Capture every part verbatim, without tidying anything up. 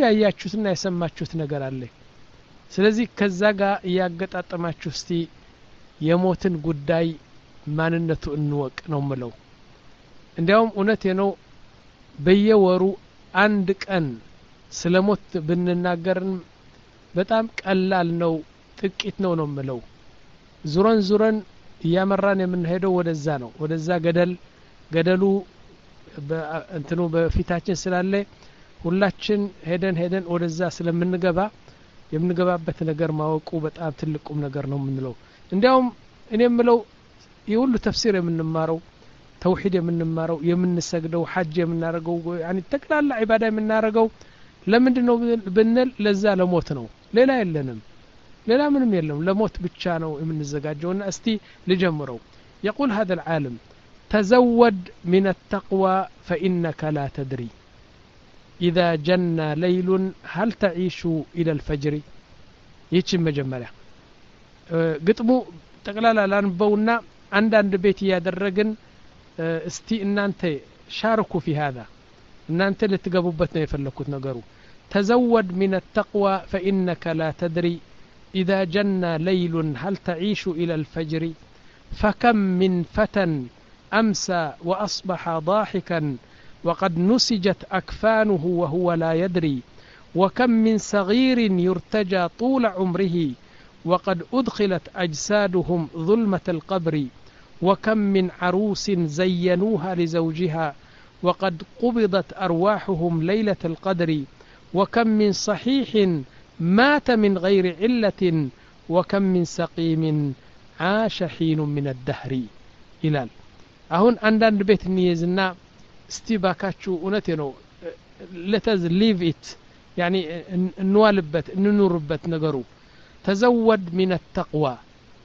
ያያችሁትና የሰማችሁት ነገር አለ ስለዚህ ከዛ ጋር ያገጣጣማችሁ እስቲ የሞትን ጉዳይ ማንነቱ እንወቅ ነው ምለው እንዲያውም እውነቴ ነው በየወሩ አንድ ቀን ስለሞት ብንናገርን በጣም ቀላል ነው ጥቂት ነው ነው ምለው ዙረን ዙረን ያመራን የምንሄደው ወደዛ ነው ወደዛ ገደል ገደሉ በእንትኑ በፊታችን ስላለ ሁላችን ሄደን ሄደን ወደዛ ስለምንገባ የምንገባበት ነገር ማወቁ በጣም ትልቁም ነገር ነው ምንለው እንዲያውም እኔ ምለው ይሁሉ ተፍሲር የምንማረው ተውሂድ የምንማረው የምንሰግደው ሐጅ የምናረገው يعني ተክላላ ዒባዳ የምናረገው ለምንድነው ብንል ለዛ ለሞት ነው ሌላ የለንም ሌላ ምንም የለም ለሞት ብቻ ነው የምንዘጋጀውና እስቲ ልጀምረው يقول هذا العالم تزود من التقوى فإنك لا تدري إذا جن ليل هل تعيش إلى الفجر يتم مجمرة قطمو تقلالا لانبونا عند بيت يادرقن استي ان انت شاركوا في هذا ان انت اللي تقبوبتنا يفلكوت نقرو تزود من التقوى فإنك لا تدري إذا جن ليل هل تعيش إلى الفجر فكم من فتى أمسى وأصبح ضاحكا وقد نسجت أكفانه وهو لا يدري وكم من صغير يرتجى طول عمره وقد أدخلت أجسادهم ظلمة القبر وكم من عروس زينوها لزوجها وقد قبضت أرواحهم ليلة القدر وكم من صحيح مات من غير علة وكم من سقيم عاش حين من الدهر إلال أهون عندنا بيت نيزنا استباكاتشو ونتنو let us leave it يعني نوالبت ننوربت نقرو تزود من التقوى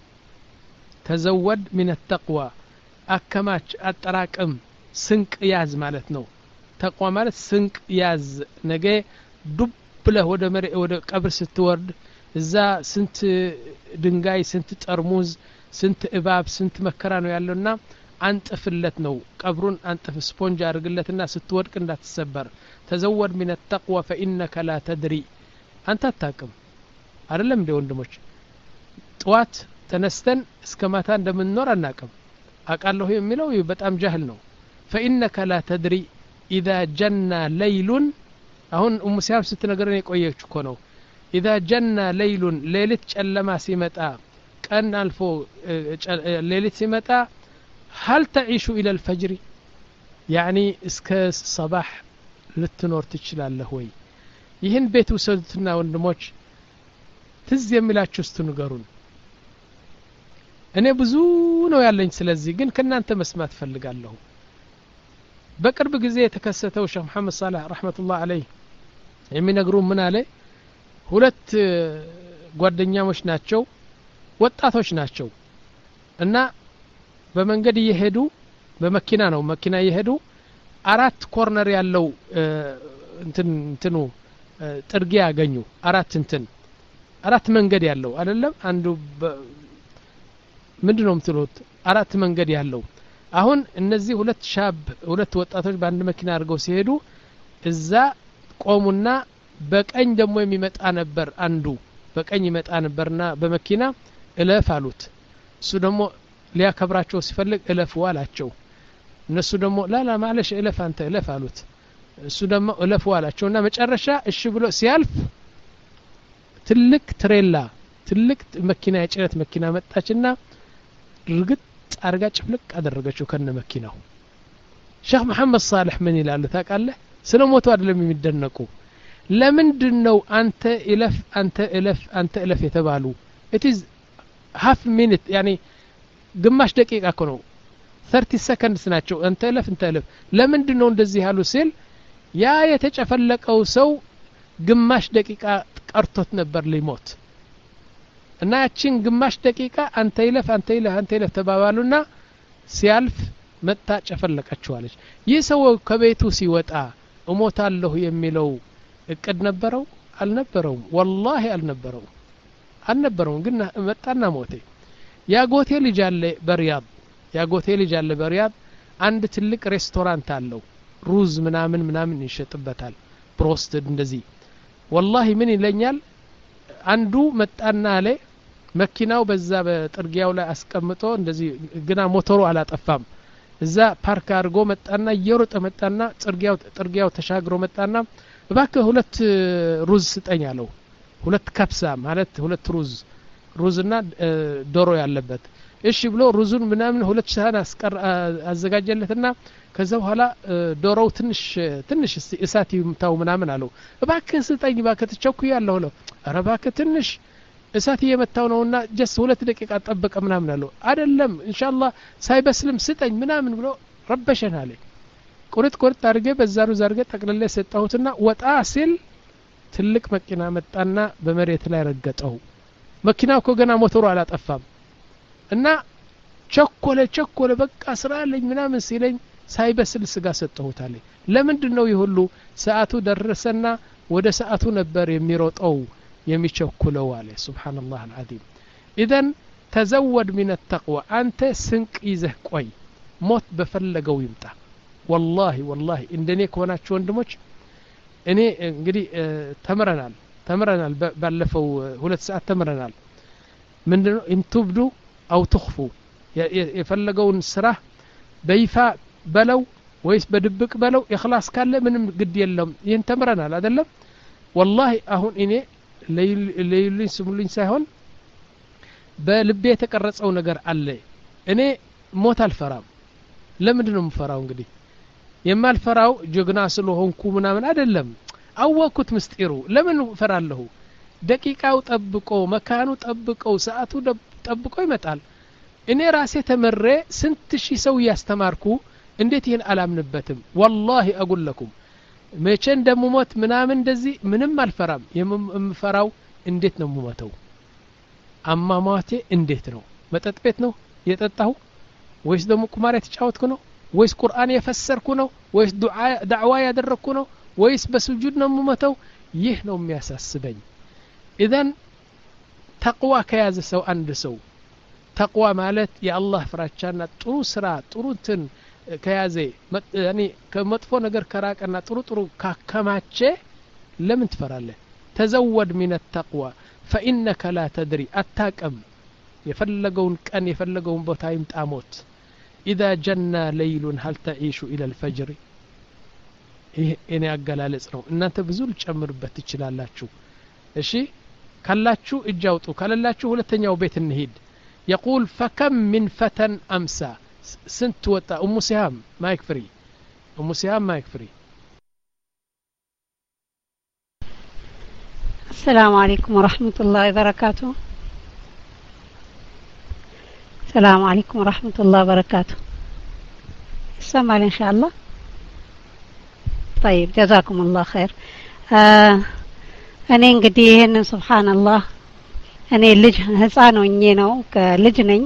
تزود من التقوى أكماش أتراكم سنك ياز مالتنو تقوى مالت سنك ياز نجي دب له وده مرئ وده قبر ستورد إذا سنت دنجاي سنت ترموز سنت إباب سنت مكرانو يالونا أنت فلتنو قبرون أنت في سبونج أرجلتنا ستورد كندا تسبر تزود من التقوى فإنك لا تدري أنت تاكم أرلم دي وندموش طوات تنستن اسكماتا እንደምን ኖር አናቀም አቃለሁ የሚለው በጣም ጃህል ነው فإنك لا تدري إذا جن ليل አሁን ኡሙ ሲያብ ስትነገረን የቆየች እኮ ነው إذا جن ليل ሌሊት ጨለማ ሲመጣ ቀን አልፎ ሌሊት ሲመጣ هل تعيش إلى الفجر يعني እስከ صباح ልትኖር ትችላለህ ወይ ይህን ቤት ወሰዱትና ወንድሞች ትዝ የሚላችሁ ስትነገሩን እኔ ብዙ ነው ያለኝ ስለዚህ ግን ከናንተ መስማት ፈልጋለሁ በቅርብ ጊዜ የተከሰተው ሼህ መሐመድ صالح ረህመቱላህ ዐለይሂ የሚነግሩ ምን አለ ሁለት ጓደኛሞች ናቸው ወጣቶች ናቸው እና በመንገድ እየሄዱ በመኪና ነው መኪና እየሄዱ አራት ኮርነር ያለው እንትን እንትኑ ጥርጊያ ያገኙ አራት እንትን አራት መንገድ ያለው አይደለም አንዱ ምንድነው ምትሉት አራት መንገድ ያለው አሁን እነዚህ ሁለት ሻብ ሁለት ወጣቶች በአንድ መኪና አድርገው ሲሄዱ እዛ ቆሙና በቀኝ ደግሞ የሚመጣ ነበር አንዱ በቀኝ ይመጣ ነበርና በመኪና እለፍ አሉት እሱ ደግሞ ሊያከብራቸው ሲፈልግ እለፍ ዋላቸው እነሱ ደግሞ ላላ ማለሽ እለፍ አንተ እለፍ አሉት እሱ ደግሞ እለፍ ዋላቸውና መጨረሻ እሺ ብሎ ሲያልፍ ትልቅ ትሬላ ትልቅ መኪና የጭነት መኪና መጣችና ርግጥ አርጋ ጭፍልቅ አደረገችው ከነ መኪናው ሼህ መሐመድ صالح ምን ይላል ታውቃለህ ስለሞቱ አይደለም የሚደነቁ ለምንድነው አንተ እለፍ አንተ እለፍ አንተ እለፍ የተባሉ it is half minute يعني ግማሽ ደቂቃ እኮ ነው thirty seconds ናቸው አንተ እለፍ አንተ እለፍ ለምንድነው እንደዚህ ያሉ ሲል ያ የተጨፈለቀው ሰው ግማሽ ደቂቃ ቀርቶት ነበር ሊሞት እና ያቺን ግማሽ ደቂቃ አንተ ይለፍ አንተ ይለፍ አንተ ይለፍ ተባባሉና ሲያልፍ መጣ ጨፈለቀችዋለች ይህ ሰው ከቤቱ ሲወጣ እሞታለሁ የሚለው እቅድ ነበረው አልነበረው والله አልነበረው አልነበረው ግን መጣና ሞተ ያ ጎቴ ልጅ አለ በሪያድ ያ ጎቴ ልጅ አለ በሪያድ አንድ ትልቅ ሬስቶራንት አለው ሩዝ ምናምን ምናምን ይሸጥበታል ፕሮስትድ እንደዚህ والله من ይለኛል አንዱ መጣና አለ መኪናው በዛ በጥርጊያው ላይ አስቀምጦ እንደዚህ ግና ሞተሩ አላጠፋም እዛ ፓርክ አድርጎ መጣና እየሮጠ መጣና ጥርጊያው ጥርጊያው ተሻግሮ መጣና እባክህ ሁለት ሩዝ ስጠኝ አለው ሁለት ከብሳ ማለት ሁለት ሩዝ ሩዝና ዶሮ ያለበት እሺ ብሎ ሩዙን ምናምን ሁለት ሳህን አስቀር አዘጋጀለትና ከዛ በኋላ ዶሮው ትንሽ ትንሽ እሳት ይምታው ምናምን አለው እባክህ ስጠኝ እባክህ ተቸኩያለሁ አለው ኧረ እባክህ ትንሽ እሳት እየመታው ነውና ጀስ ሁለት ደቂቃ ጠብቀ ምናምን አለው አይደለም ኢንሻአላህ ሳይበስልም ስጠኝ ምናምን ብሎ ረበሸን አለ ቁርጥ ቁርጥ አድርጌ በዛ ሩዝ አድርጌ ጠቅልለ ሰጣሁትና ወጣ ሲል ትልቅ መኪና መጣና በመሬት ላይ ረገጠው መኪናው እኮ ገና ሞተሩ አላጠፋም እና ቸኮለ ቸኮለ በቃ ስራ አለኝ ምናምን ሲለኝ ሳይበስል ስጋ ሰጠሁት አለ ለምንድነው ይሁሉ ሰዓቱ ደረሰና ወደ ሰዓቱ ነበር የሚሮጠው የሚቸኩለው አለ ሱብሃንአላህ አልዓዚም ኢዘን ተዘወድ من التقوى አንተ ስንቅ ይዘህ ቆይ ሞት በፈለገው ይምጣ والله والله እንደኔ ከሆናችሁ ወንድሞች እኔ እንግዲህ ተምረናል ተምረናል ባለፈው ሁለት ሰዓት ተምረናል ምንድነው እንቱብዱ አው ተخፉ የፈለገውን ስራ በይፋ በለው ወይስ በድብቅ በለው ኢኽላስ ካለ ምንም ግድ የለም ይሄን ተምረናል አይደለም والله አሁን እኔ ለይልኝ ስሙልኝ ሳይሆን በልቤ የተቀረጸው ነገር አለ እኔ ሞት አልፈራም ለምንድነው የምፈራው እንግዲህ የማልፈራው ጀግና ስለሆንኩ ምናምን አይደለም አወኩት ምስጢሩ ለምን ፈራለሁ ደቂቃው ጠብቆ መካኑ ጠብቆ ሰዓቱ ጠብቆ ይመጣል እኔ ራሴ ተመረ ስንት ሺህ ሰው ያስተማርኩ እንዴት ይሄን አላምንበትም والله اقول لكم መቼ እንደምሞት ምናምን እንደዚህ ምንም አልፈራም የምፈራው እንዴት ነው የምሞተው አማማቴ እንዴት ነው መጠጥ ቤት ነው የጠጣው ወይስ ደሞ ቁማር የተጫወትኩ ነው ወይስ ቁርአን የፈሰርኩ ነው ወይስ ዱዓ ዳዕዋ ያደረኩ ነው ወይስ በስጁድ ነው የምሞተው ይህ ነው የሚያሳስበኝ ኢዘን ተቅዋ ከያዘ ሰው አንድ ሰው ተቅዋ ማለት የአላህ ፍራቻና ጥሩ ስራ ጥሩ እንትን ከያዘ ያኒ ከመጥፎ ነገር ከራቀና ጥሩ ጥሩ ካከማቸ ለምን ትፈራለህ ተዘወድ من التقوى فانك لا تدري አታቀም የፈለገውን ቀን የፈለገውን ቦታ ይምጣሞት اذا جنى ليل هل تعيش الى الفجر ይሄ እኔ አገላለጽ ነው እናንተ ብዙ ልጨምርበት ትችላላችሁ እሺ ካላችሁ እጅ አውጡ ካላላችሁ ሁለተኛው ቤት እንሂድ يقول فكم من فتى امسى سنت وطا ام سهام مايك فري ام سهام مايك فري السلام عليكم ورحمة الله وبركاته السلام عليكم ورحمة الله وبركاته سمع إن شاء الله طيب جزاكم الله خير آه أنا እንግዲህ ይሄንን ሱብሃንአላህ እኔ ልጅ ህፃን ሆኜ ነው ከልጅ ነኝ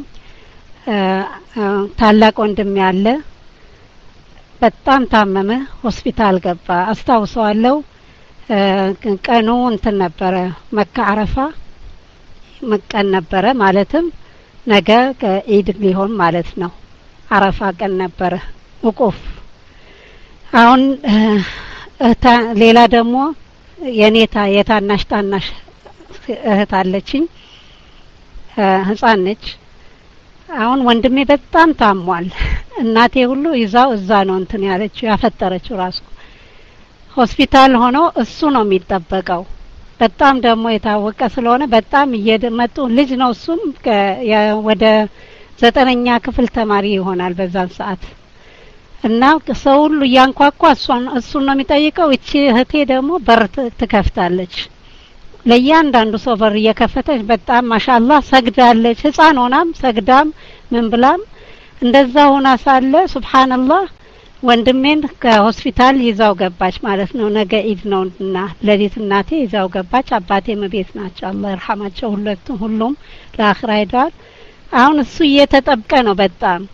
ታላቅ ወንድም ያለ በጣም ታመመ ሆስፒታል ገባ አስታውሰዋለሁ ቀኑ እንትን ነበረ መካ አረፋ መቀን ነበረ ማለትም ነገ ከኢድ ሊሆን ማለት ነው አረፋ ቀን ነበረ ወቁፍ አሁን ሌላ ደግሞ የኔታ የታናሽ ታናሽ እህት አለችኝ ህፃን ነች አሁን ወንድሜ በጣም ታሟል እናቴ ሁሉ ይዛው እዛ ነው እንትን ያለችው ያፈጠረችው ራሱ ሆስፒታል ሆኖ እሱ ነው የሚጠበቀው በጣም ደግሞ የታወቀ ስለሆነ በጣም እየመጡ ልጅ ነው እሱም ወደ ዘጠነኛ ክፍል ተማሪ ይሆናል በዛን ሰዓት እና ሰው ሁሉ ያንኳኳ እሱን እሱን ነው የሚጠይቀው እቺ እህቴ ደግሞ በር ትከፍታለች ለያንዳንዱ ሰው በር እየከፈተች በጣም ማሻአላህ ሰግዳለች ህፃን ሆናም ሰግዳም ምን ብላም እንደዛ ሆና ሳለ ሱብሃንአላህ ወንድሜን ከሆስፒታል ይዛው ገባች ማለት ነው ነገ ኢድ ነውና ለሊት እናቴ ይዛው ገባች አባቴ መቤት ናቸው አላህ ይርሐማቸው ሁለቱም ሁሉም ለአኺራ ሄደዋል አሁን እሱ እየተጠበቀ ነው በጣም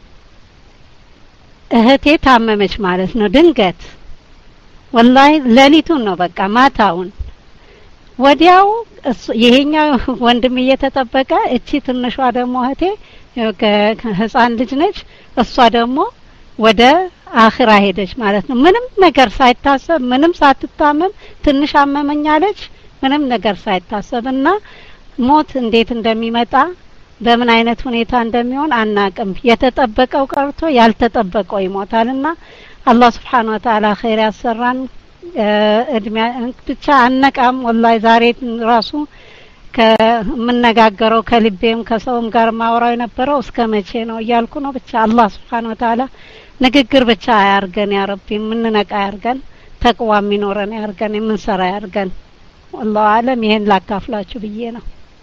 እህቴ ታመመች ማለት ነው ድንገት ወላሂ ለሊቱን ነው በቃ ማታውን ወዲያው ይሄኛው ወንድም እየተጠበቀ እቺ ትንሿ ደግሞ እህቴ ከህፃን ልጅ ነች እሷ ደግሞ ወደ አኺራ ሄደች ማለት ነው ምንም ነገር ሳይታሰብ ምንም ሳትታመም ትንሽ አመመኛለች ምንም ነገር ሳይታሰብና ሞት እንዴት እንደሚመጣ በምን አይነት ሁኔታ እንደሚሆን አናቅም የተጠበቀው ቀርቶ ያልተጠበቀው ይሞታልና አላህ Subhanahu Wa Ta'ala ኸይር ያሰራን እድሜ ብቻ አነቃም ወላሂ ዛሬ ራሱ ከመነጋገረው ከልቤም ከሰውም ጋር ማውራው የነበረው እስከ መቼ ነው እያልኩ ነው ብቻ አላህ Subhanahu Wa Ta'ala ንግግር ብቻ ያርገን ያ ረቢ ምንነቃ ያርገን ተቅዋ የሚኖረን ያርገን የምንሰራ ያርገን والله አለም ይሄን ላካፍላችሁ ብዬ ነው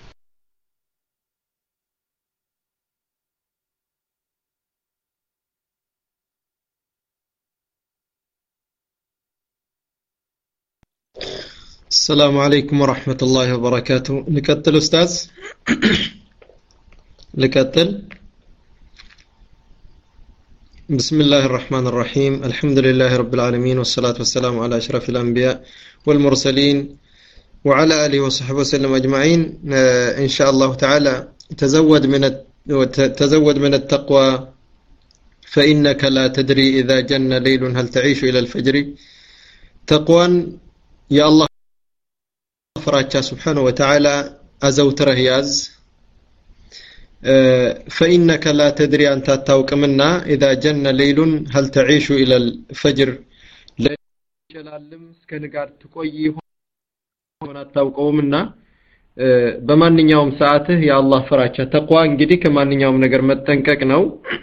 السلام عليكم ورحمة الله وبركاته نكتل أستاذ نكتل بسم الله الرحمن الرحيم الحمد لله رب العالمين والصلاة والسلام على أشرف الأنبياء والمرسلين وعلى آله وصحبه وسلم أجمعين إن شاء الله تعالى تزود من تزود من التقوى فإنك لا تدري إذا جن ليل هل تعيش إلى الفجر تقوى يا الله فراتشا سبحانه وتعالى أزوتره ياز فإنك لا تدري أنت تتوق منا إذا جن ليل هل تعيش إلى الفجر ليل جلالم سكنقار تقويه هنا تتوقعوا منا بمان يوم ساعته يا الله فراتشا تقوى انجدي كمان يوم نقر متنكك نو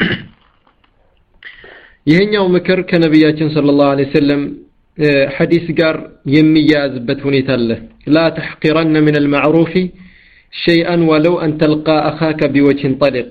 يهن يوم مكر كنبياتين صلى الله عليه وسلم حديث قار يمياز بتونيت الله لا تحقرن من المعروف شيئا ولو أن تلقى أخاك بوجه طلق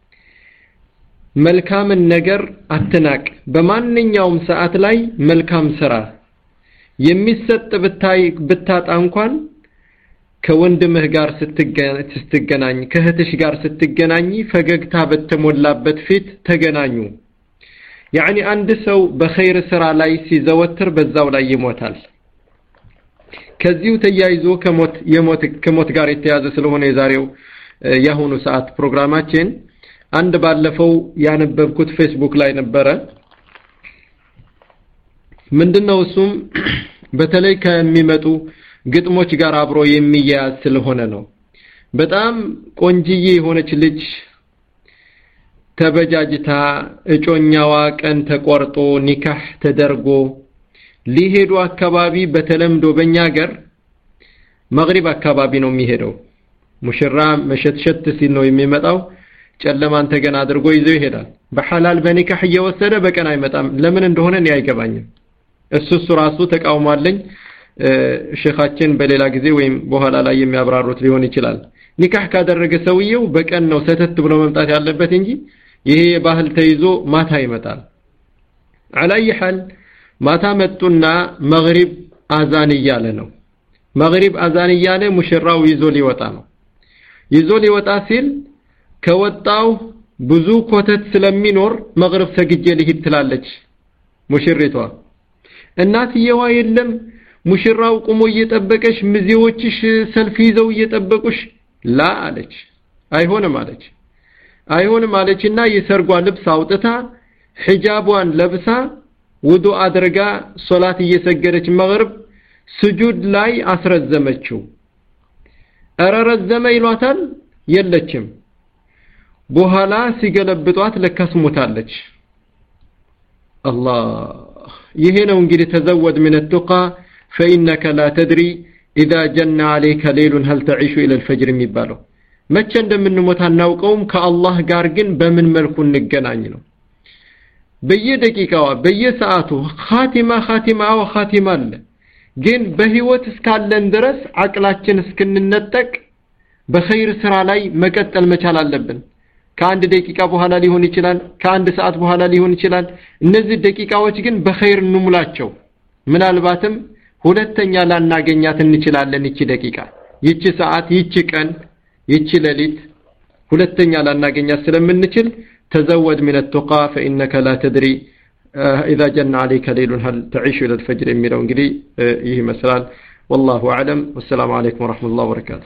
ملكام النجر أتناك بمان يوم ساعت لاي ملكام سرا يميست بتاي بتات أنكوان كوندمه قار ستجناني كهتش قار ستجناني فجقتها بتمولا بتفيت تجنانيو يعني عند سو بخير سرا لاي سيزوتر بزاو لاي يموتال كزيو تيايزو كموت يموت كموت ጋር የተያዘ ስለሆነ የዛሬው ያሁኑ ሰዓት ፕሮግራማችን አንድ ባለፈው ያነበብኩት ፌስቡክ ላይ ነበረ ምንድነው እሱም በተለይ ከሚመጡ ግጥሞች ጋር አብሮ የሚያያዝ ስለሆነ ነው በጣም ቆንጂዬ የሆነች ልጅ ተበጃጅታ እጮኛዋ ቀን ተቆርጦ ኒካህ ተደርጎ ሊሄዱ አካባቢ በተለምዶ በእኛ ሀገር መግሪብ አካባቢ ነው የሚሄደው ሙሽራ መሸትሸት ሲል ነው የሚመጣው ጨለማን ተገና አድርጎ ይዘው ይሄዳል በሐላል በኒካህ እየወሰደ በቀን አይመጣም ለምን እንደሆነ እኔ አይገባኝም እሱስ ራሱ ተቃውሟለኝ ሼኻችን በሌላ ጊዜ ወይም በኋላ ላይ የሚያብራሩት ሊሆን ይችላል ኒካህ ካደረገ ሰውየው በቀን ነው ሰተት ብሎ መምጣት ያለበት እንጂ ይሄ ባህል ተይዞ ማታ ይመጣል على حال ማታ መጡና መግሪብ አዛን እያለ ነው መግሪብ አዛን እያለ ሙሽራው ይዞ ሊወጣ ነው ይዞ ሊወጣ ሲል ከወጣው ብዙ ኮተት ስለሚኖር መግሪብ ሰግጄ ልሂድ ትላለች ሙሽሪቷ እናትየዋ የለም ሙሽራው ቆሞ እየጠበቀሽ ምዚዎችሽ ሰልፍ ይዘው እየጠበቁሽ ላ አለች አይሆንም አለች አይሆንም አለችና የሰርጓ ልብስ አውጥታ ሒጃቧን ለብሳ ውዱ አድርጋ ሶላት እየሰገደች መግሪብ ስጁድ ላይ አስረዘመችው አረረዘመ ይሏታል የለችም በኋላ ሲገለብጧት ለካስሙታለች አላህ ይሄ ነው እንግዲህ ተዘወድ من التقى فإنك لا تدري إذا جن عليك ليل هل تعيش إلى الفجر የሚባለው መቼ እንደምንሞት አናውቀውም ከአላህ ጋር ግን በምን መልኩ እንገናኝ ነው በየደቂቃው በየሰዓቱ ኻቲማ ኻቲማ አው ኻቲማ አለ ግን በህይወት እስካለን ድረስ አቅላችን እስክንነጠቅ በኸይር ስራ ላይ መቀጠል መቻል አለብን ከአንድ ደቂቃ በኋላ ሊሆን ይችላል ከአንድ ሰዓት በኋላ ሊሆን ይችላል እነዚህ ደቂቃዎች ግን በኸይር እንሙላቸው ምናልባትም ሁለተኛ ላናገኛት እንችላለን እቺ ደቂቃ ይቺ ሰዓት ይቺ ቀን ይቺ ሌሊት ሁለተኛ ላናገኛት ስለምንችል تزود من التقى فإنك لا تدري إذا جن عليك ليل هل تعيش إلى الفجر የሚለው እንግዲህ ይሄ መስላል والله اعلم والسلام عليكم ورحمة الله وبركاته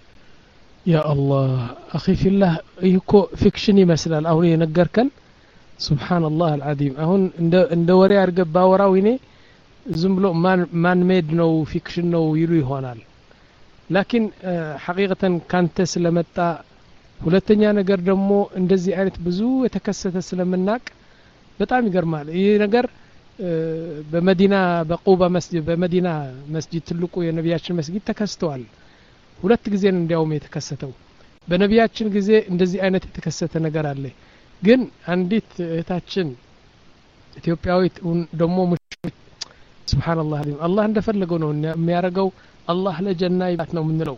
يا الله اخي في الله يكو فيكشن يመስላል አሁን የነገርከን ሱብሃንአላህ አልዓዚም አሁን እንደ እንደ ወሬ አድርገህ ባወራው እኔ ዝም ብሎ ማን ማን ሜድ ነው ፊክሽን ነው ይሉ ይሆናል ላኪን ሐቂቀተን ካንተ ስለመጣ ሁለተኛ ነገር ደግሞ እንደዚህ አይነት ብዙ የተከሰተ ስለምናቅ በጣም ይገርማል ይሄ ነገር በመዲና በቁባ መስጂድ በመዲና መስጂድ ትልቁ የነቢያችን መስጊድ ተከስተዋል ሁለት ጊዜ ነው እንዲያውም የተከሰተው በነቢያችን ጊዜ እንደዚህ አይነት የተከሰተ ነገር አለ ግን አንዲት እህታችን ኢትዮጵያዊት ደግሞ ሱብሃንአላህ አለይሂ አላህ እንደፈለገው ነው የሚያረጋው አላህ ለጀና ይባት ነው ምንለው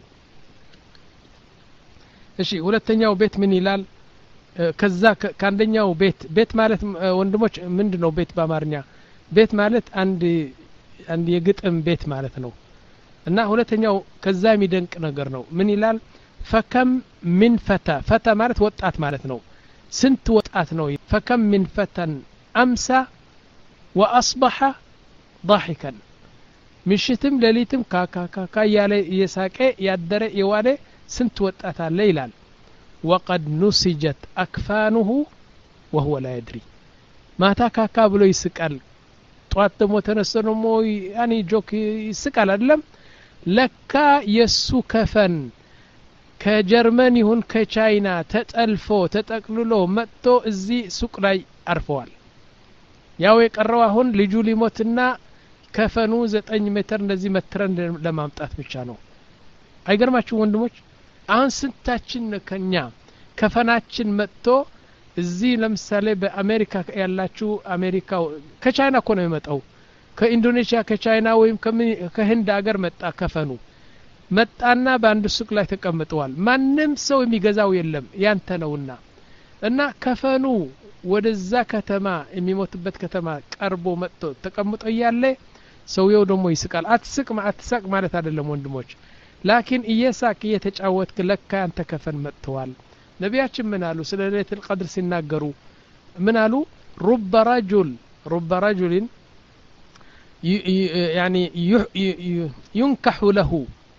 እሺ ሁለተኛው ቤት ምን ይላል ከዛ ከአንደኛው ቤት ቤት ማለት ወንድሞች ምንድነው ቤት በአማርኛ ቤት ማለት አንድ አንድ የግጥም ቤት ማለት ነው እና ሁለተኛው ከዛ የሚደንቅ ነገር ነው ምን ይላል ፈከም ምን ፈታ ፈታ ማለት ወጣት ማለት ነው ስንት ወጣት ነው ፈከም ምን ፈተን አምሳ ወአصبح ضاحكا ምሽትም ሌሊትም ካካካካ ያለ የሳቀ ያደረ የዋለ ስንት ወጣት አለ ይላል وقد نسجت أكفانه وهو لا يدري ማታ ካካ ብሎ ይስቃል ጧት ደግሞ ተነስቶ ደግሞ ያኒ ጆክ ይስቃል አይደለም ለካ የሱ ከፈን ከጀርመን ይሁን ከቻይና ተጠልፎ ተጠቅልሎ መጥቶ እዚህ ሱቅ ላይ አርፈዋል ያው የቀረው አሁን ልጁ ሊሞትና ከፈኑ ዘጠኝ ሜትር እንደዚህ መትረን ለማምጣት ብቻ ነው አይገርማችሁ ወንድሞች አሁን ስንታችን ከኛ ከፈናችን መጥቶ እዚህ ለምሳሌ በአሜሪካ ያላችሁ አሜሪካው ከቻይና እኮ ነው የመጣው ከኢንዶኔሺያ ከቻይና ወይም ከህንድ ሀገር መጣ ከፈኑ መጣና በአንድ ሱቅ ላይ ተቀምጠዋል ማንም ሰው የሚገዛው የለም ያንተ ነውና እና ከፈኑ ወደዛ ከተማ የሚሞትበት ከተማ ቀርቦ መጥቶ ተቀምጦ ያለ ሰውየው ደግሞ ይስቃል አትስቅ አትሳቅ ማለት አይደለም ወንድሞች ላኪን እየሳቅ እየተጫወትክ ለካ አንተ ከፈን መጥተዋል ነቢያችን ምን አሉ ስለ ለይለቱል ቀድር ሲናገሩ ምን አሉ رب رجل رب رجل يعني ينكح له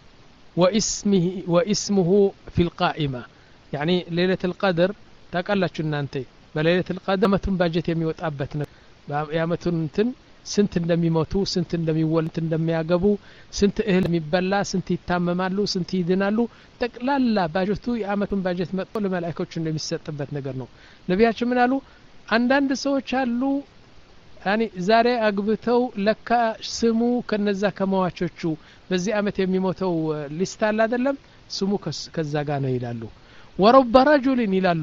واسمه واسمه في القائمة يعني ليلة القدر تقلّاችሁ እናንተ በለይለቱል القدر መቱን ባጀት የሚወጣበት ነው ያመቱን እንትን ስንት እንደሚሞቱ ስንት እንደሚወልድ እንደሚያገቡ ስንት እህል የሚበላ ስንት ይታመማሉ ስንት ይድናሉ ጠቅላላ ባጀቱ የአመቱን ባጀት መጥቶ ለመላእክቶች እንደሚሰጥበት ነገር ነው ነቢያችን ምን አሉ አንዳንድ ሰዎች አሉ ያኒ ዛሬ አግብተው ለካ ስሙ ከነዛ ከመዋቾቹ በዚህ አመት የሚሞተው ሊስት አለ አይደለም ስሙ ከዛ ጋር ነው ይላሉ ورب رجل ይላሉ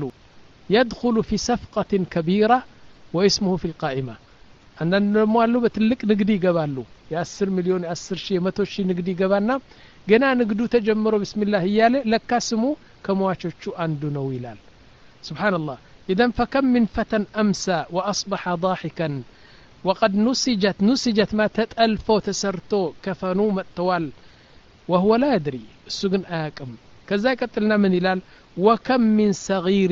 يدخل في صفقة كبيرة واسمه في القائمة አንዳንድ ደግሞ አሉ በትልቅ ንግድ ይገባሉ የ10 ሚሊዮን የ10 ሺህ መቶ ሺህ ንግድ ይገባና ገና ንግዱ ተጀምሮ ቢስሚላህ ይያለ ለካ ስሙ ከመዋቾቹ አንዱ ነው ይላል ሱብሃንአላህ اذا فكم من فتى امسى واصبح ضاحكا وقد نسجت نسجت ما تتالفو تسرتو كفنو متوال وهو لا يدري السجن اقم كذا قتلنا من يلال وكم من صغير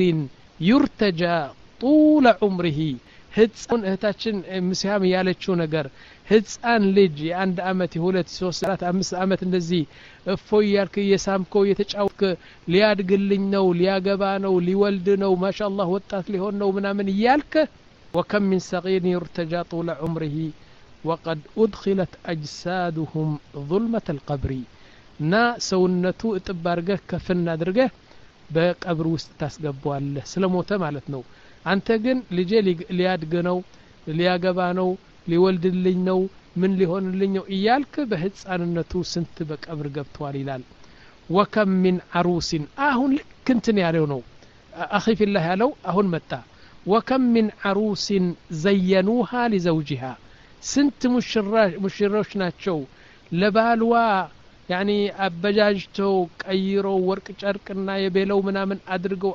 يرتجى طول عمره ህፃን እህታችን ምስያም ያለችው ነገር ህፃን ልጅ የአንድ አመት የሁለት ሶስት አራት አምስት አመት እንደዚህ እፎይ ያልክ የሳምኮ የተጫወትክ ሊያድግልኝ ነው ሊያገባ ነው ሊወልድ ነው ማሻአላህ ወጣት ሊሆን ነው ምናምን ይያልክ وكم من صغير يرتجى طول عمره وقد أدخلت أجسادهم ظلمة القبر نا سونتو اتبارجه كفن አድርገህ በቀብር ውስጥ ታስገባዋለህ ስለሞተ ማለት ነው አንተ ግን ልጄ ሊያድግ ነው ሊያገባ ነው ሊወልድልኝ ነው ምን ሊሆንልኝ ነው እያልክ በህፃንነቱ ስንት በቀብር ገብቷል ይላል وكم من عروس አሁን ልክ እንትን ያለው ነው اخي في الله ያለው አሁን መጣ وكم من عروس زينوها لزوجها ስንት ሙሽራዎች ናቸው ለባልዋ يعني አበጃጅተው ቀይረው ወርቅ ጨርቅና የቤለው ምናምን አድርገው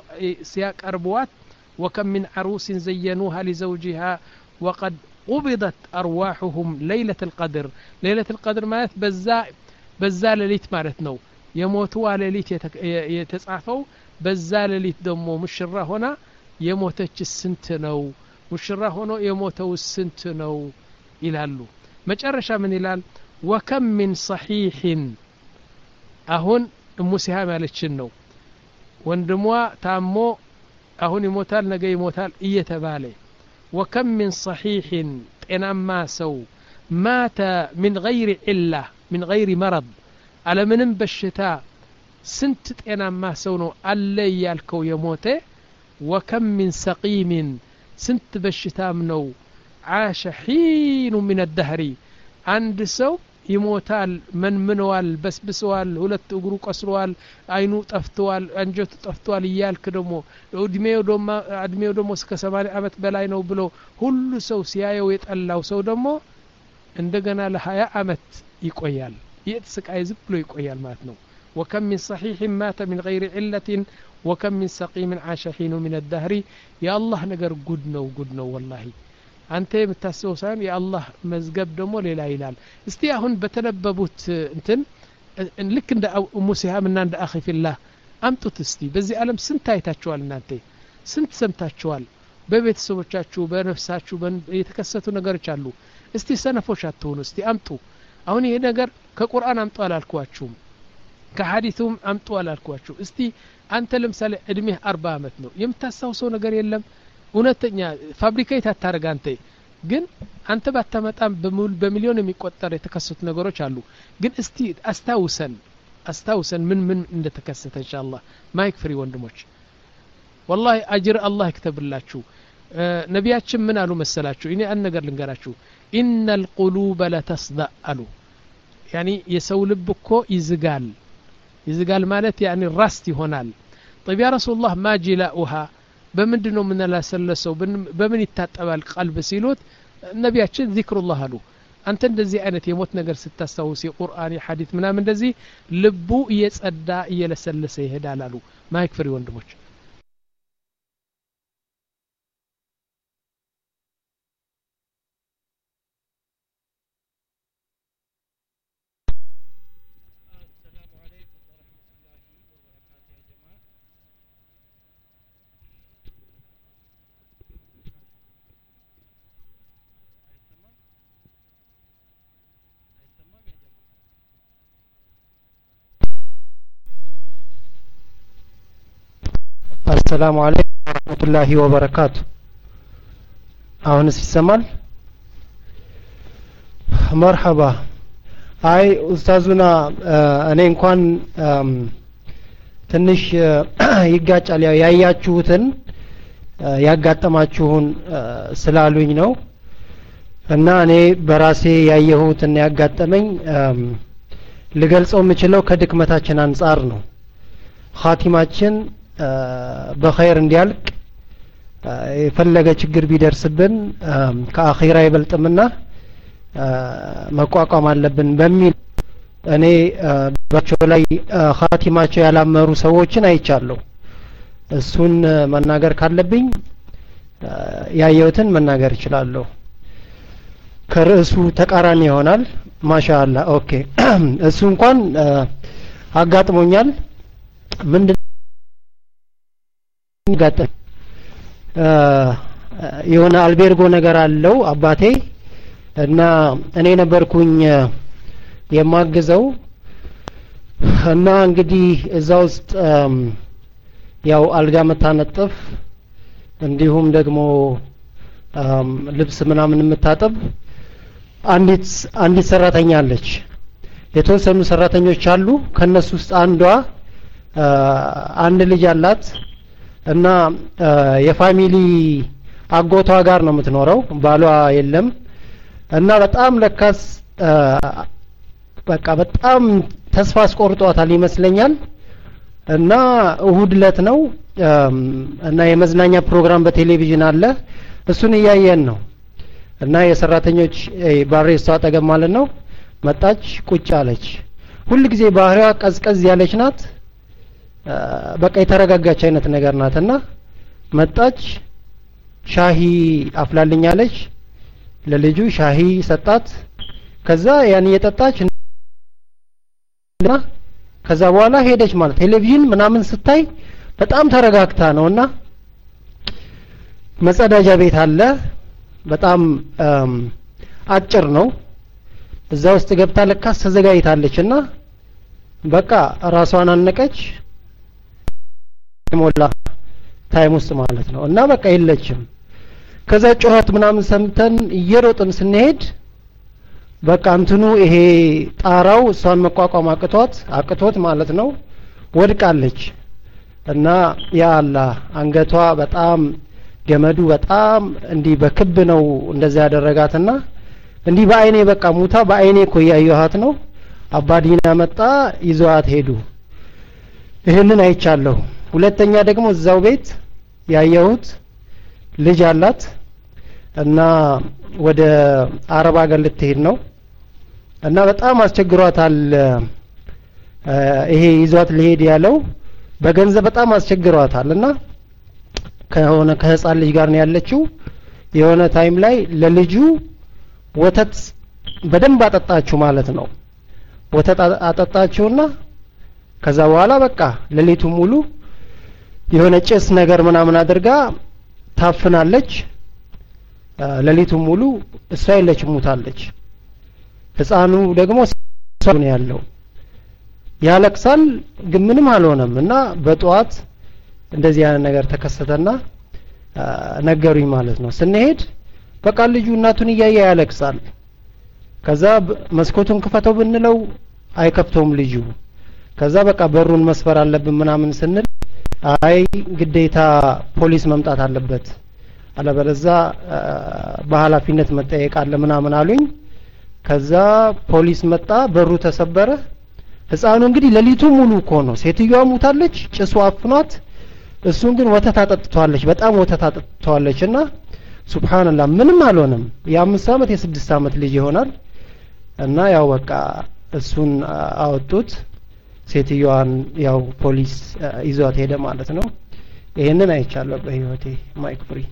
ሲያቀርቧት وكم من عروس زينوها لزوجها وقد قبضت أرواحهم ليلة القدر ليلة القدر مالت بزا بزا ليلت مالت نو يموتوا ليلت يتصعفوا بزا ليلت دمو مشرة هنا يموتش السنت نو مشرة هنا يموتوا السنت نو إلالو مجرشا من إلال وكم من صحيح أهون مسيها مالتشن نو وندموا تامو አሁን ይሞታል ነገ ይሞታል እየተባለ وكم من صحيح ጤናማ ሰው مات من غير علة من غير مرض على ምንም በሽታ ስንት ጤናማ ሰው ነው አለ ያልከው የሞተ وكم من سقيم ስንት በሽታም ነው عاش حين من الدهر አንድ ሰው ይሞታል መንምነዋል በስብሰዋል ሁለት እግሩ ቆስሏል አይኑ ጠፍቷል አንጀቱ ጠፍቷል ይያልክ ደሞ እድሜው ደሞ እድሜው ደሞ እስከ ሰማንያ አመት በላይ ነው ብሎ ሁሉ ሰው ሲያየው የጠላው ሰው ደሞ እንደገና ለ20 አመት ይቆያል ይጥስቃይ ዝም ብሎ ይቆያል ማለት ነው وكم من صحيح مات من غير علة وكم من سقيم عاش حين من الدهر يا الله ነገር ጉድ ነው ጉድ ነው والله አንተ የምታስበው ሳይሆን የአላህ መዝገብ ደግሞ ሌላ ይላል እስቲ አሁን በተነበቡት እንትን ልክ እንደ ሙሲሃም እና እንደ አኺ ፊላህ አምጡት እስቲ በዚህ ዓለም ስንት አይታችኋል እናንተ ስንት ሰምታችኋል በቤተሰቦቻችሁ በነፍሳችሁ የተከሰቱ ነገሮች አሉ እስቲ ሰነፎች አትሆኑ እስቲ አምጡ አሁን ይሄ ነገር ከቁርአን አምጡ አላልኳችሁም ከሐዲሱም አምጡ አላልኳችሁ እስቲ አንተ ለምሳሌ እድሜህ አርባ አመት ነው የምታስታውሰው ነገር የለም እውነተኛ ፋብሪኬት አታረጋ አንተ ግን አንተ ባታመጣም በሚሊዮን የሚቆጠር የተከሰቱ ነገሮች አሉ ግን እስቲ አስታውሰን አስታውሰን ምን ምን እንደተከሰተ ኢንሻአላህ ማይክ ፍሪ ወንድሞች والله اجر الله ይክተብላችሁ ነቢያችን ምን አሉ መሰላችሁ እኔ አንድ ነገር ልንገራችሁ ان القلوب لا تصدأ አሉ يعني የሰው ልብ እኮ ይዝጋል ይዝጋል ማለት يعني ራስት ይሆናል طيب يا رسول الله ما جلاؤها በምንድነው ምን ላሰለሰው በምን ይታጠባል ቀልብ ሲሉት ነቢያችን ዚክሩላህ አሉ አንተ እንደዚህ አይነት የሞት ነገር ስታስታውስ የቁርአን የሐዲስ ምናምን እንደዚህ ልቡ እየጸዳ እየለሰለሰ ይሄዳል አሉ ማይክ ፍሪ ወንድሞች السلام عليكم ورحمة الله وبركاته አሁንስ ይሰማል مرحبا አይ ኡስታዙና እኔ እንኳን ትንሽ ይጋጫል ያያችሁትን ያጋጠማችሁን ስላሉኝ ነው እና እኔ በራሴ ያየሁትን ያጋጠመኝ ልገልጸው የምችለው ከድክመታችን አንፃር ነው ኻቲማችን በኸይር እንዲያልቅ የፈለገ ችግር ቢደርስብን ከአኺራ ይበልጥምና መቋቋም አለብን በሚል እኔ ባቸው ላይ ኻቲማቸው ያላመሩ ሰዎችን አይቻለሁ እሱን መናገር ካለብኝ ያየሁትን መናገር እችላለሁ ከርዕሱ ተቃራኒ ይሆናል ማሻአላህ ኦኬ እሱ እንኳን አጋጥሞኛል ምንድነው ጋጠ የሆነ አልቤርጎ ነገር አለው አባቴ እና እኔ ነበርኩኝ የማግዘው እና እንግዲህ እዛ ውስጥ ያው አልጋ መታነጥፍ እንዲሁም ደግሞ ልብስ ምናምን መታጠብ አንዲት አንዲት ሰራተኛ አለች የተወሰኑ ሰራተኞች አሉ ከነሱ ውስጥ አንዷ አንድ ልጅ አላት እና የፋሚሊ አጎቷ ጋር ነው የምትኖረው ባሏ የለም እና በጣም ለካስ በቃ በጣም ተስፋ አስቆርጧታል ይመስለኛል እና እሁድ ለት ነው እና የመዝናኛ ፕሮግራም በቴሌቪዥን አለ እሱን እያየን ነው እና የሰራተኞች ባሬስቷ አጠገብ ማለት ነው መጣች ቁጭ አለች ሁሉ ጊዜ ባህሪዋ ቀዝቀዝ ያለች ናት በቃ የተረጋጋች አይነት ነገር ናትና መጣች ሻሂ አፍላልኛለች ለልጁ ሻሂ ሰጣት ከዛ ያን የጠጣች ከዛ በኋላ ሄደች ማለት ቴሌቪዥን ምናምን ስታይ በጣም ተረጋግታ ነውና መጸዳጃ ቤት አለ በጣም አጭር ነው እዛ ውስጥ ገብታ ለካስ ተዘጋጅታለችና በቃ ራሷን አነቀች ሞላ ታይም ውስጥ ማለት ነው እና በቃ የለችም ከዛ ጩኸት ምናምን ሰምተን እየሮጥን ስንሄድ በቃ እንትኑ ይሄ ጣራው እሷን መቋቋም አቅቷት አቅቶት ማለት ነው ወድቃለች እና ያ አላህ አንገቷ በጣም ገመዱ በጣም እንዲህ በክብ ነው እንደዛ ያደረጋትና እንዲህ በአይኔ በቃ ሙታ በአይኔ እኮ ያየኋት ነው አባዲና መጣ ይዟት ሄዱ ይሄንን አይቻለሁ ሁለተኛ ደግሞ እዛው ቤት ያየሁት ልጅ አላት እና ወደ አረብ ሀገር ልትሄድ ነው እና በጣም አስቸግሯታል ይሄ ይዟት ሊሄድ ያለው በገንዘብ በጣም አስቸግሯታልና ከሆነ ከህፃን ልጅ ጋር ነው ያለችው የሆነ ታይም ላይ ለልጁ ወተት በደንብ አጠጣችሁ ማለት ነው ወተት አጠጣችውና ከዛ በኋላ በቃ ለሊቱ ሙሉ የሆነ ጭስ ነገር ምናምን አድርጋ ታፍናለች ለሊቱ ሙሉ እሷ የለች ሙታለች ህፃኑ ደግሞ ሰው ነው ያለው ያለቅሳል ግን ምንም አልሆነም እና በጧት እንደዚህ አይነት ነገር ተከሰተና ነገሩኝ ማለት ነው ስንሄድ በቃ ልጁ እናቱን እያየ ያለቅሳል ከዛ መስኮቱን ክፈተው ብንለው አይከፍተውም ልጁ ከዛ በቃ በሩን መስበር አለብን ምናምን ስንል አይ ግዴታ ፖሊስ መምጣት አለበት አለበለዛ በኃላፊነት መጠየቅ አለ ምናምን አሉኝ ከዛ ፖሊስ መጣ በሩ ተሰበረ ህፃኑ እንግዲህ ለሊቱ ሙሉ እኮ ነው ሴትዮዋ ሙታለች ጭሱ አፍኗት እሱን ግን ወተት አጠጥቷለች በጣም ወተት አጠጥቷለችና ሱብሃንአላህ ምንም አልሆነም የአምስት አመት የስድስት አመት ልጅ ይሆናል እና ያው በቃ እሱን አወጡት ሴትዮዋን ያው ፖሊስ ይዟት ሄደ ማለት ነው ይሄንን አይቻለሁ በህይወቴ ማይክ ፍሪ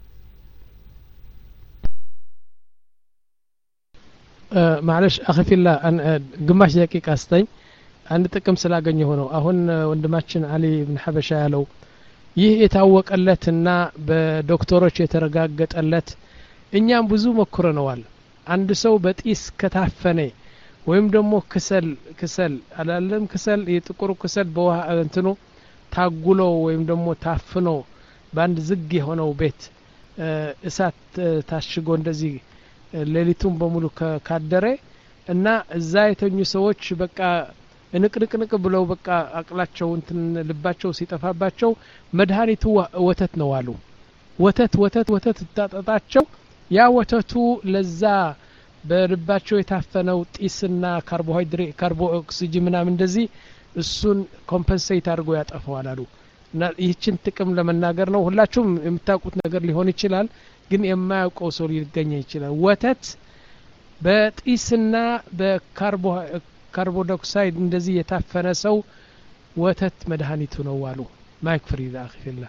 معلش اخي في الله ان ግማሽ ደቂቃ አስተኝ አንድ ጥቅም ስላገኘው ነው አሁን ወንድማችን አሊ ኢብኑ ሐበሻ ያለው ይህ የታወቀለትና በዶክተሮች የተረጋገጠለት እኛም ብዙ መክረነዋል አንድ ሰው በጢስ ከታፈነ ወይም ደግሞ ክሰል ክሰል አላለም ክሰል የጥቁሩ ክሰል በውሃ እንትኑ ታጉሎ ወይም ደግሞ ታፍኖ በአንድ ዝግ የሆነው ቤት እሳት ታሽጎ እንደዚህ ሌሊቱን በሙሉ ካደረ እና እዛ የተኙ ሰዎች በቃ እንቅንቅንቅ ብለው በቃ አቅላቸው እንትን ልባቸው ሲጠፋባቸው መድኃኒቱ ወተት ነው አሉ ወተት ወተት ወተት ታጣጣቸው ያ ወተቱ ለዛ በልባቸው የታፈነው ጢስና ካርቦሃይድሬት ካርቦ ኦክሲጅን ምናምን እንደዚህ እሱን ኮምፐንሴት አድርጎ ያጠፋዋል አሉ እና ይህችን ጥቅም ለመናገር ነው ሁላችሁም የምታውቁት ነገር ሊሆን ይችላል ግን የማያውቀው ሰው ሊገኝ ይችላል ወተት በጢስና በካርቦ ካርቦዶክሳይድ እንደዚህ የታፈነ ሰው ወተት መድኃኒቱ ነው አሉ ማይክ ፍሪዳ አኺፊላ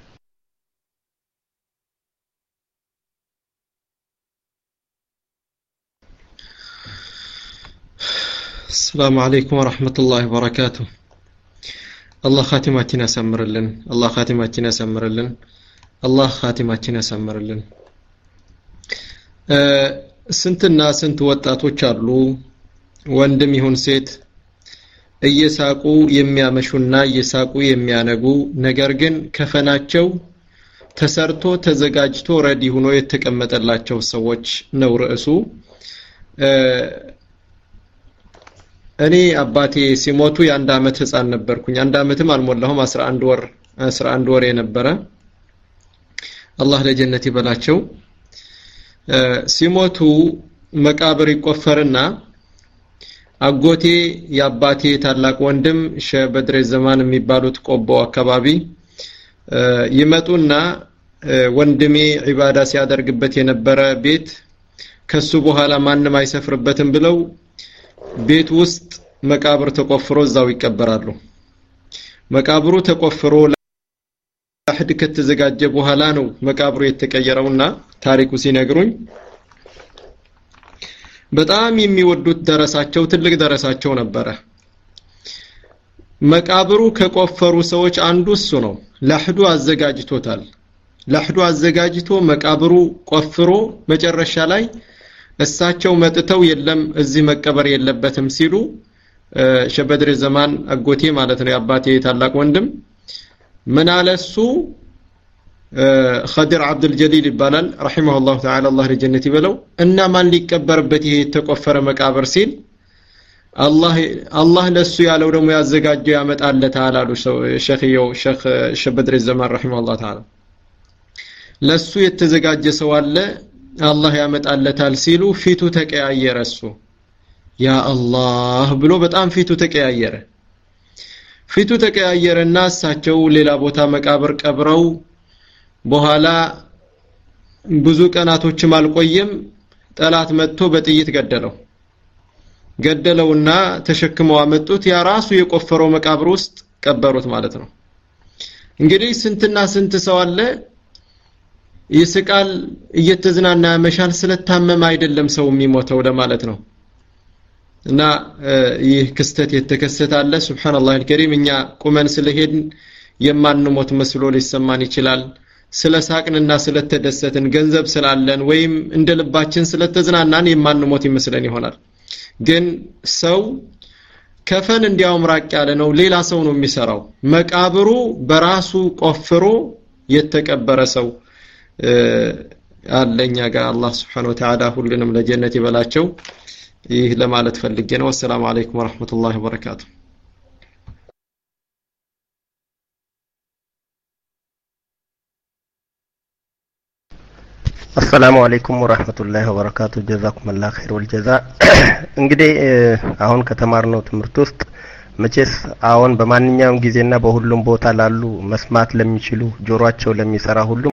السلام عليكم ورحمة الله وبركاته الله خاتماتنا سمرلن الله خاتماتنا سمرلن الله خاتماتنا سمرلن ስንትና ስንት ወጣቶች አሉ ወንድም ይሁን ሴት እየሳቁ የሚያመሹና እየሳቁ የሚያነጉ ነገር ግን ከፈናቸው ተሰርቶ ተዘጋጅቶ ረዲ ሆኖ የተቀመጠላቸው ሰዎች ነው ርዕሱ እኔ አባቴ ሲሞቱ የአንድ አመት ህፃን ነበርኩኝ አንድ አመትም አልሞላሁም አስራ አንድ ወር አስራ አንድ ወር የነበረ አላህ ለጀነት ይበላቸው ሲሞቱ መቃብር ይቆፈርና አጎቴ ያባቴ ታላቅ ወንድም ሸበድረ ዘማን የሚባሉት ቆቦ አካባቢ ይመጡና ወንድሜ ዒባዳ ሲያደርግበት የነበረ ቤት ከሱ በኋላ ማንንም አይሰፍርበትም ብለው ቤት ውስጥ መቃብር ተቆፍሮ እዛው ይቀበራሉ መቃብሩ ተቆፍሮ ለሐድ ከተዘጋጀ በኋላ ነው መቃብሩ የተቀየረውና ታሪኩ ሲነግሩኝ በጣም የሚወዱት ደረሳቸው ትልቅ ደረሳቸው ነበረ መቃብሩ ከቆፈሩ ሰዎች አንዱ እሱ ነው ለሐዱ አዘጋጅቶታል ለሐዱ አዘጋጅቶ መቃብሩ ቆፍሮ መጨረሻ ላይ እሳቸው መጥተው የለም እዚህ መቀበር የለበትም ሲሉ ሸበድር ዘማን አጎቴ ማለት ነው አባቴ ታላቅ ወንድም ምን አለሱ خضر عبد الجليل ይባላል رحمه الله تعالى الله ለጀነት ይበለው እና ማን ሊቀበርበት ይሄ የተቆፈረ መቃብር ሲል አላህ አላህ ለሱ ያለው ደግሞ ያዘጋጀው ያመጣለታል አሉ ሸኺው ሸኽ ሸበድር ዘማን رحمه الله تعالى ለሱ የተዘጋጀ ሰው አለ አላህ ያመጣለታል ሲሉ ፊቱ ተቀያየረ እሱ ያ አላህ ብሎ በጣም ፊቱ ተቀያየረ ፊቱ ተቀያየረና እሳቸው ሌላ ቦታ መቃብር ቀብረው በኋላ ብዙ ቀናቶችም አልቆየም ጠላት መጥቶ በጥይት ገደለው ገደለውና ተሸክመው አመጡት ያ ራሱ የቆፈረው መቃብር ውስጥ ቀበሩት ማለት ነው እንግዲህ ስንትና ስንት ሰው አለ ይስቃል እየተዝናና ያመሻል ስለታመመ አይደለም ሰው የሚሞተው ለማለት ነው እና ይህ ክስተት የተከሰታለ ሱብሃንአላህ አልከሪም እኛ ቁመን ስለሄድን የማንሞት መስሎ ሊሰማን ይችላል ስለሳቅንና ስለተደሰትን ገንዘብ ስላለን ወይም እንደልባችን ስለተዝናናን የማንሞት ይመስለን ይሆናል ግን ሰው ከፈን እንዲያውም ራቅ ያለ ነው ሌላ ሰው ነው የሚሰራው መቃብሩ በራሱ ቆፍሮ የተቀበረ ሰው አለኛ ጋር አላህ Subhanahu Wa Ta'ala ሁሉንም ለጀነት ይበላቸው ይህ ለማለት ፈልጌ ነው ሰላም አለይኩም ወራህመቱላሂ ወበረካቱ السلام عليكم ورحمة الله وبركاته جزاكم الله خير والجزاء እንግዲህ አሁን ከተማርነው ትምህርት ውስጥ መቼስ አሁን በማንኛውም ጊዜና በሁሉም ቦታ ላሉ መስማት ለሚችሉ ጆሮአቸው ለሚሰራ ሁሉ